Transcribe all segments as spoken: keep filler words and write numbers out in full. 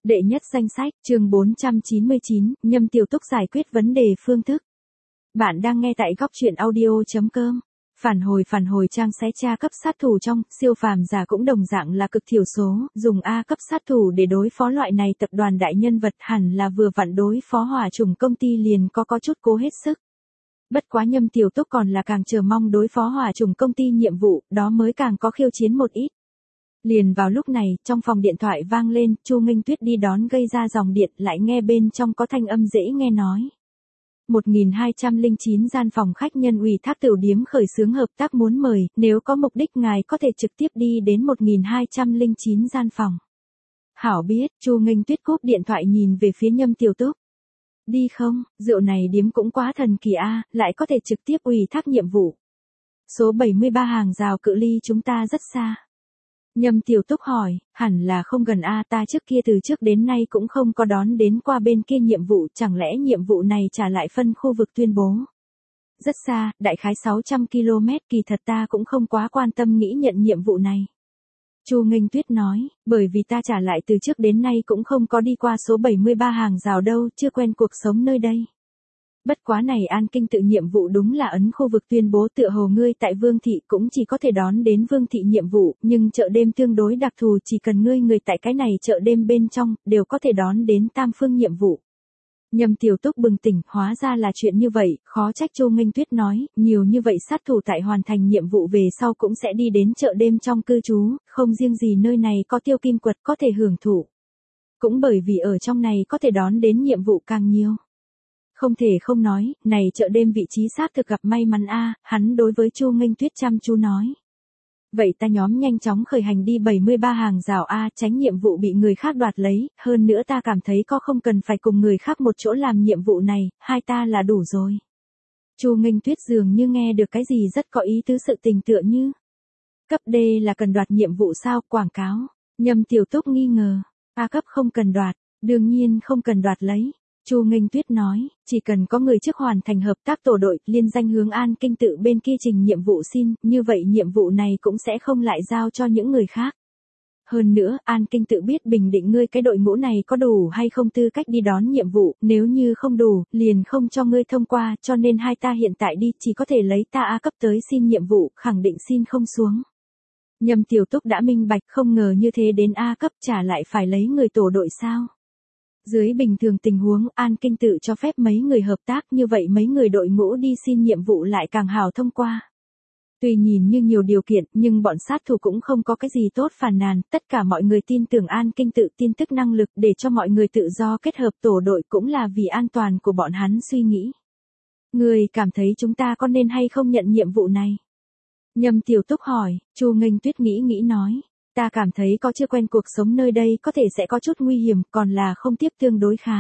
Đệ nhất danh sách, chương bốn trăm chín mươi chín, Nhâm Tiểu Túc giải quyết vấn đề phương thức. Bạn đang nghe tại góc truyện audio.com. Phản hồi phản hồi trang xé tra cấp sát thủ trong, siêu phàm giả cũng đồng dạng là cực thiểu số, dùng A cấp sát thủ để đối phó loại này tập đoàn đại nhân vật hẳn là vừa vặn đối phó hỏa trùng công ty liền có có chút cố hết sức. Bất quá Nhâm Tiểu Túc còn là càng chờ mong đối phó hỏa trùng công ty nhiệm vụ, đó mới càng có khiêu chiến một ít. Liền vào lúc này, trong phòng điện thoại vang lên, Chu Nghênh Tuyết đi đón gây ra dòng điện, lại nghe bên trong có thanh âm dễ nghe nói. một nghìn hai trăm lẻ chín gian phòng khách nhân ủy thác tiểu điếm khởi xướng hợp tác muốn mời, nếu có mục đích ngài có thể trực tiếp đi đến một nghìn hai trăm lẻ chín gian phòng. Hảo biết, Chu Nghênh Tuyết cúp điện thoại nhìn về phía Nhâm Tiểu Túc. Đi không, rượu này điếm cũng quá thần kỳ a, lại có thể trực tiếp ủy thác nhiệm vụ. Số bảy mươi ba hàng rào cự ly chúng ta rất xa. Nhâm Tiểu Túc hỏi, hẳn là không gần a, ta trước kia từ trước đến nay cũng không có đón đến qua bên kia nhiệm vụ, chẳng lẽ nhiệm vụ này trả lại phân khu vực tuyên bố. Rất xa, đại khái sáu trăm ki lô mét, kỳ thật ta cũng không quá quan tâm nghĩ nhận nhiệm vụ này. Chu Nghênh Tuyết nói, bởi vì ta trả lại từ trước đến nay cũng không có đi qua số bảy mươi ba hàng rào đâu, chưa quen cuộc sống nơi đây. Bất quá này An Kinh tự nhiệm vụ đúng là ấn khu vực tuyên bố tựa hồ ngươi tại Vương Thị cũng chỉ có thể đón đến Vương Thị nhiệm vụ, nhưng chợ đêm tương đối đặc thù chỉ cần ngươi người tại cái này chợ đêm bên trong, đều có thể đón đến tam phương nhiệm vụ. Nhâm Tiểu Túc bừng tỉnh, hóa ra là chuyện như vậy, khó trách Chu Nghênh Tuyết nói, nhiều như vậy sát thủ tại hoàn thành nhiệm vụ về sau cũng sẽ đi đến chợ đêm trong cư trú, không riêng gì nơi này có tiêu kim quật có thể hưởng thụ. Cũng bởi vì ở trong này có thể đón đến nhiệm vụ càng nhiều. Không thể không nói, này chợ đêm vị trí xác thực gặp may mắn a, hắn đối với Chu Nghênh Tuyết chăm chú nói. Vậy ta nhóm nhanh chóng khởi hành đi bảy mươi ba hàng rào a, tránh nhiệm vụ bị người khác đoạt lấy, hơn nữa ta cảm thấy có không cần phải cùng người khác một chỗ làm nhiệm vụ này, hai ta là đủ rồi. Chu Nghênh Tuyết dường như nghe được cái gì rất có ý tứ sự tình tựa như. Cấp D là cần đoạt nhiệm vụ sao, quảng cáo. Nhâm Tiểu Túc nghi ngờ, A cấp không cần đoạt, đương nhiên không cần đoạt lấy. Chu Nghênh Tuyết nói, chỉ cần có người trước hoàn thành hợp tác tổ đội, liên danh hướng An Kinh tự bên kia trình nhiệm vụ xin, như vậy nhiệm vụ này cũng sẽ không lại giao cho những người khác. Hơn nữa, An Kinh tự biết bình định ngươi cái đội ngũ này có đủ hay không tư cách đi đón nhiệm vụ, nếu như không đủ, liền không cho ngươi thông qua, cho nên hai ta hiện tại đi chỉ có thể lấy ta A cấp tới xin nhiệm vụ, khẳng định xin không xuống. Nhâm Tiểu Túc đã minh bạch, không ngờ như thế đến A cấp trả lại phải lấy người tổ đội sao. Dưới bình thường tình huống, An Kinh tự cho phép mấy người hợp tác, như vậy mấy người đội ngũ đi xin nhiệm vụ lại càng hào thông qua. Tuy nhìn như nhiều điều kiện, nhưng bọn sát thủ cũng không có cái gì tốt phàn nàn, tất cả mọi người tin tưởng An Kinh tự tin tức năng lực để cho mọi người tự do kết hợp tổ đội cũng là vì an toàn của bọn hắn suy nghĩ. Người cảm thấy chúng ta có nên hay không nhận nhiệm vụ này? Nhâm Tiểu Túc hỏi, Chu Nghênh Tuyết nghĩ nghĩ nói. Ta cảm thấy có chưa quen cuộc sống nơi đây có thể sẽ có chút nguy hiểm, còn là không tiếp tương đối khá.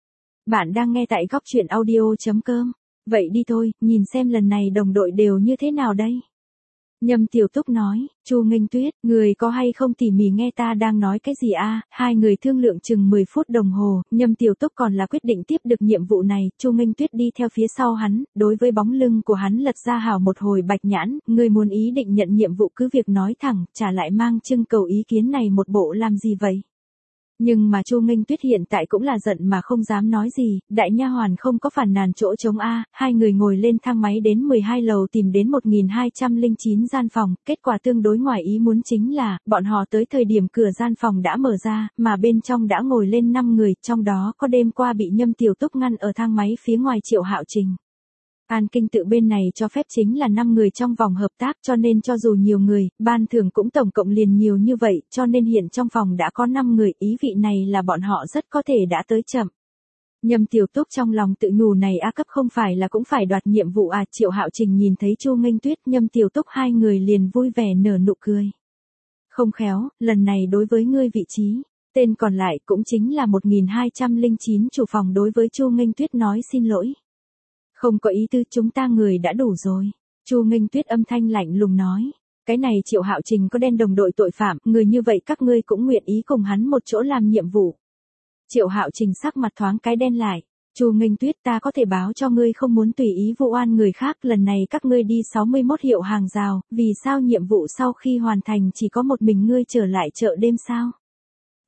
Bạn đang nghe tại góc truyện audio.com. Vậy đi thôi, nhìn xem lần này đồng đội đều như thế nào đây. Nhâm Tiểu Túc nói, Chu Nghênh Tuyết, người có hay không tỉ mỉ nghe ta đang nói cái gì a? Hai người thương lượng chừng mười phút đồng hồ, Nhâm Tiểu Túc còn là quyết định tiếp được nhiệm vụ này, Chu Nghênh Tuyết đi theo phía sau hắn, đối với bóng lưng của hắn lật ra hào một hồi bạch nhãn, người muốn ý định nhận nhiệm vụ cứ việc nói thẳng, trả lại mang trưng cầu ý kiến này một bộ làm gì vậy? Nhưng mà Chu Nghênh Tuyết hiện tại cũng là giận mà không dám nói gì, đại nha hoàn không có phản nàn chỗ trống a, hai người ngồi lên thang máy đến mười hai lầu tìm đến một nghìn hai trăm lẻ chín gian phòng, kết quả tương đối ngoài ý muốn chính là, bọn họ tới thời điểm cửa gian phòng đã mở ra, mà bên trong đã ngồi lên năm người, trong đó có đêm qua bị Nhâm Tiểu Túc ngăn ở thang máy phía ngoài Triệu Hạo Trình. An Kinh tự bên này cho phép chính là năm người trong vòng hợp tác cho nên cho dù nhiều người, ban thưởng cũng tổng cộng liền nhiều như vậy, cho nên hiện trong phòng đã có năm người, ý vị này là bọn họ rất có thể đã tới chậm. Nhâm Tiểu Túc trong lòng tự nhủ này A cấp không phải là cũng phải đoạt nhiệm vụ à, Triệu Hạo Trình nhìn thấy Chu Nghênh Tuyết, Nhâm Tiểu Túc hai người liền vui vẻ nở nụ cười. Không khéo, lần này đối với ngươi vị trí, tên còn lại cũng chính là một nghìn hai trăm lẻ chín chủ phòng đối với Chu Nghênh Tuyết nói xin lỗi. Không có ý tư, chúng ta người đã đủ rồi. Chu Nghênh Tuyết âm thanh lạnh lùng nói. Cái này Triệu Hạo Trình có đen đồng đội tội phạm, người như vậy các ngươi cũng nguyện ý cùng hắn một chỗ làm nhiệm vụ. Triệu Hạo Trình sắc mặt thoáng cái đen lại. Chu Nghênh Tuyết, ta có thể báo cho ngươi không muốn tùy ý vụ oan người khác, lần này các ngươi đi sáu mươi mốt hiệu hàng rào, vì sao nhiệm vụ sau khi hoàn thành chỉ có một mình ngươi trở lại chợ đêm sao?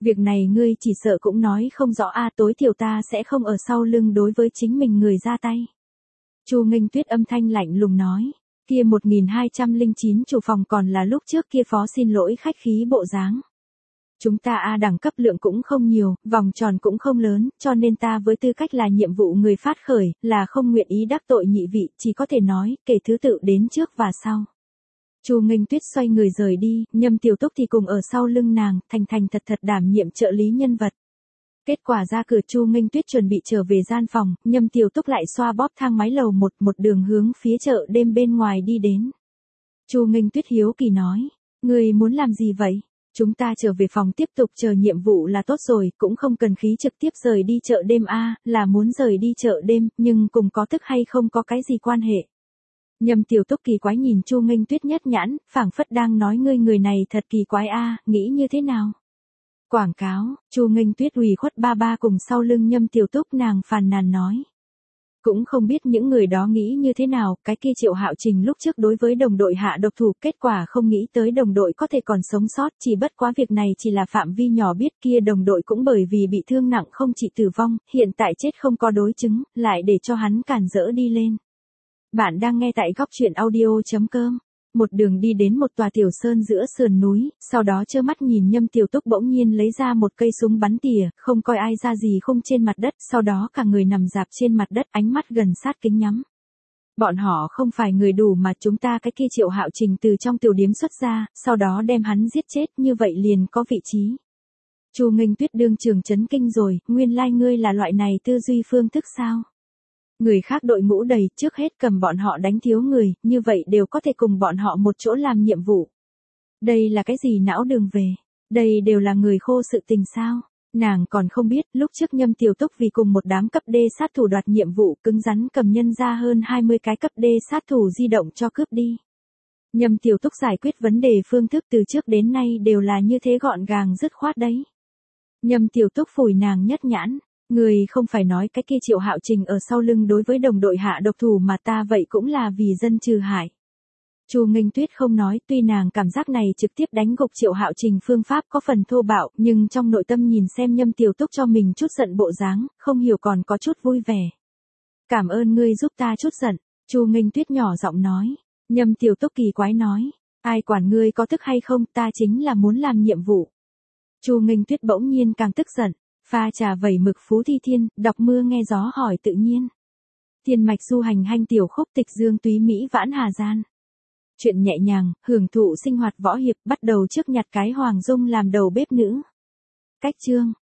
Việc này ngươi chỉ sợ cũng nói không rõ a, tối thiểu ta sẽ không ở sau lưng đối với chính mình người ra tay. Chu Nghênh Tuyết âm thanh lạnh lùng nói, kia một nghìn hai trăm lẻ chín chủ phòng còn là lúc trước kia phó xin lỗi khách khí bộ dáng. Chúng ta a đẳng cấp lượng cũng không nhiều, vòng tròn cũng không lớn, cho nên ta với tư cách là nhiệm vụ người phát khởi, là không nguyện ý đắc tội nhị vị, chỉ có thể nói, kể thứ tự đến trước và sau. Chu Nghênh Tuyết xoay người rời đi, Nhâm Tiểu Túc thì cùng ở sau lưng nàng, thành thành thật thật đảm nhiệm trợ lý nhân vật. Kết quả ra cửa Chu Nghênh Tuyết chuẩn bị trở về gian phòng, Nhâm Tiểu Túc lại xoa bóp thang máy lầu một một đường hướng phía chợ đêm bên ngoài đi đến. Chu Nghênh Tuyết hiếu kỳ nói, người muốn làm gì vậy? Chúng ta trở về phòng tiếp tục chờ nhiệm vụ là tốt rồi, cũng không cần khí trực tiếp rời đi chợ đêm a, là muốn rời đi chợ đêm, nhưng cùng có thức hay không có cái gì quan hệ. Nhâm Tiểu Túc kỳ quái nhìn Chu Nghênh Tuyết nhất nhãn, phảng phất đang nói ngươi người này thật kỳ quái a, nghĩ như thế nào? Quảng cáo, Chu Nghênh Tuyết ủy khuất ba ba cùng sau lưng Nhâm Tiểu Túc nàng phàn nàn nói. Cũng không biết những người đó nghĩ như thế nào, cái kia Triệu Hạo Trình lúc trước đối với đồng đội hạ độc thủ, kết quả không nghĩ tới đồng đội có thể còn sống sót, chỉ bất quá việc này chỉ là phạm vi nhỏ biết, kia đồng đội cũng bởi vì bị thương nặng không chỉ tử vong, hiện tại chết không có đối chứng, lại để cho hắn cản rỡ đi lên. Bạn đang nghe tại góc truyện audio chấm com. Một đường đi đến một tòa tiểu sơn giữa sườn núi, sau đó trơ mắt nhìn Nhâm Tiểu Túc bỗng nhiên lấy ra một cây súng bắn tỉa, không coi ai ra gì không trên mặt đất, sau đó cả người nằm dạp trên mặt đất, ánh mắt gần sát kính nhắm. Bọn họ không phải người đủ mà chúng ta cái kia Triệu Hạo Trình từ trong tiểu điếm xuất ra, sau đó đem hắn giết chết, như vậy liền có vị trí. Chu Nghênh Tuyết đương trường chấn kinh rồi, nguyên lai like ngươi là loại này tư duy phương thức sao? Người khác đội ngũ đầy, trước hết cầm bọn họ đánh thiếu người, như vậy đều có thể cùng bọn họ một chỗ làm nhiệm vụ. Đây là cái gì não đường về? Đây đều là người khô sự tình sao? Nàng còn không biết, lúc trước Nhâm Tiểu Túc vì cùng một đám cấp D sát thủ đoạt nhiệm vụ, cứng rắn cầm nhân ra hơn hai mươi cái cấp D sát thủ di động cho cướp đi. Nhâm Tiểu Túc giải quyết vấn đề phương thức từ trước đến nay đều là như thế gọn gàng dứt khoát đấy. Nhâm Tiểu Túc phủi nàng nhất nhãn. Người không phải nói cái kia Triệu Hạo Trình ở sau lưng đối với đồng đội hạ độc thủ mà ta vậy cũng là vì dân trừ hại. Chu Nghênh Tuyết không nói, tuy nàng cảm giác này trực tiếp đánh gục Triệu Hạo Trình phương pháp có phần thô bạo, nhưng trong nội tâm nhìn xem Nhâm Tiểu Túc cho mình chút giận bộ dáng, không hiểu còn có chút vui vẻ. Cảm ơn ngươi giúp ta chút giận, Chu Nghênh Tuyết nhỏ giọng nói. Nhâm Tiểu Túc kỳ quái nói, ai quản ngươi có thức hay không, ta chính là muốn làm nhiệm vụ. Chu Nghênh Tuyết bỗng nhiên càng tức giận. Pha trà vẩy mực Phú Thi Thiên, đọc mưa nghe gió hỏi tự nhiên. Thiên mạch du hành hanh tiểu khúc tịch dương túy Mỹ vãn hà gian. Chuyện nhẹ nhàng, hưởng thụ sinh hoạt võ hiệp bắt đầu trước nhặt cái Hoàng Dung làm đầu bếp nữ. Cách chương.